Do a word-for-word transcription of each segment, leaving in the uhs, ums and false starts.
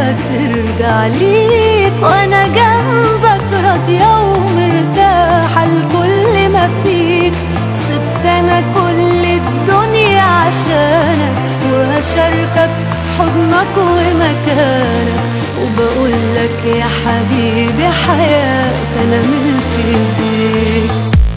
هترجع ليك، وانا جنبك راضية ومرتاحة لكل ما فيك. سبت انا كل الدنيا عشانك، وهشاركك حضنك ومكانك، وبقولك يا حبيبي حياتي انا ملك ايديك.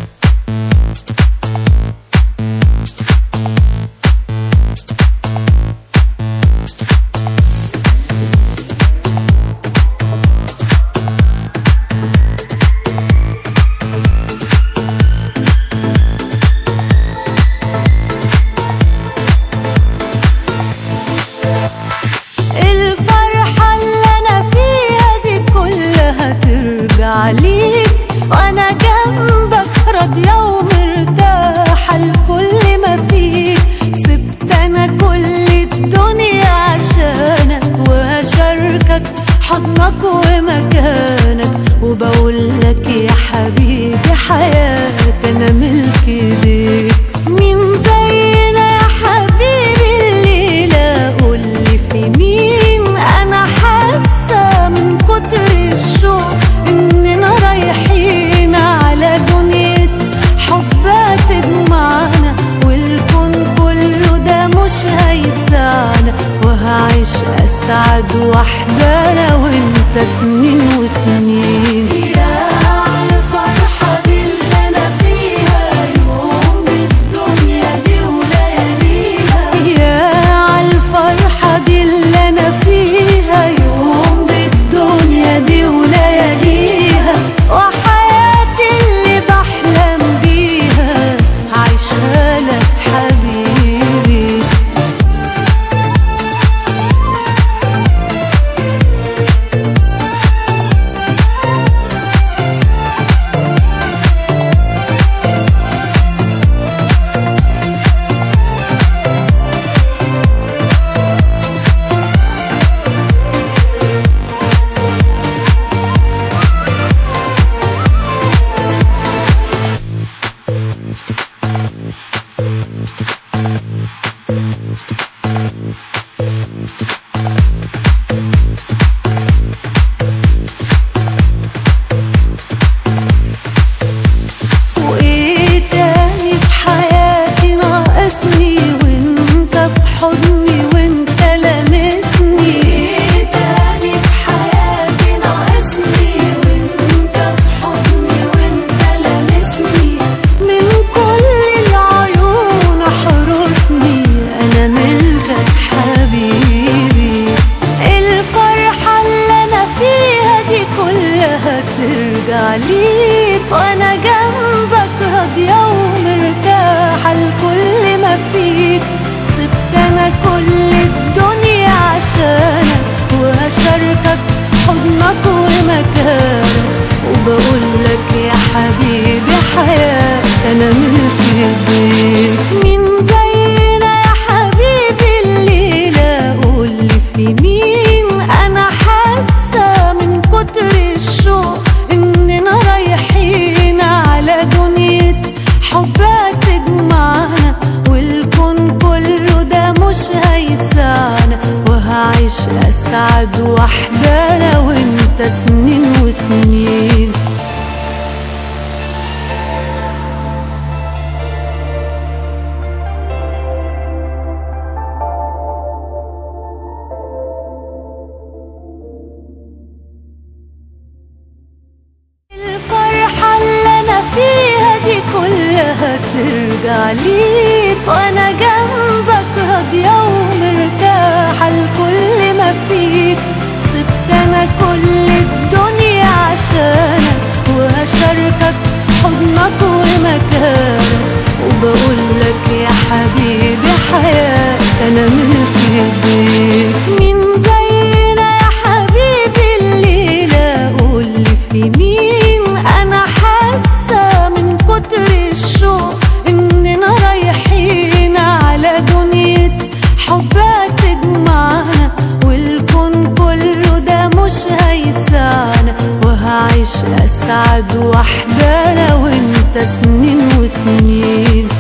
عليك وانا جنبك راضية ومرتاحة لكل ما فيك. سبت انا كل الدنيا عشانك، وهشاركك حضنك ومكانك، وبقولك يا حبيبي حياتي انا ملك ايديك. مين زينا يا حبيبي الليلة قولي في مين؟ انا حاسة من كتر الشوق إننا رايحين على دنيا حب هتجمعنا، والكون كله ده مش هيسعنا، وهعيش أسعد وحدة أنا وأنت سنين وسنين. يا عالفرحة دي اللي أنا فيها، يوم بالدنيا دي ولياليها. يا عالفرحة دي اللي أنا فيها، يوم بالدنيا دي ولياليها، وحياتي اللي بحلم بيها عايشها لك حبيبي. وإيه تاني في حياتي ناقصني وانت في حضني وانت لامسني؟ إيه تاني في حياتي ناقصني وانت في حضني وانت لامسني؟ من كل العيون احرسني انا ملكك حبيبي. الفرحة اللي انا فيها دي كلها ترجع ليك، وانا جنبك راضية ومرتاحة لكل ما فيك. سبت انا كل الدنيا عشانك، وهشاركك حضنك ومكانك، وبقولك يا حبيبي حياتي انا ملك ايديك. مين زينا يا حبيبي الليلة قولي في مين؟ انا حاسة من كتر الشوق اننا رايحين على دنيا حب هتجمعنا، والكون كله ده مش هيسعنا، وهعيش اسعد وحدة انا وانت سنين وسنين. الفرحة اللي انا فيها دي كلها ترجع ليك، وانا جنبك راضية ومرتاحة لكل ما فيك. سبت انا كل الدنيا عشانك، وهشاركك حضنك ومكانك، وبقولك يا حبيبي حياتي انا ملك ايديك. مين زينا يا حبيبي الليلة قولي في مين؟ انا حاسة من كتر الشوق اننا رايحين على دنيا حب هتجمعنا، والكون كله ده مش هيسعنا، وهعيش اسعد وحدة انا وانت سنين وسنين.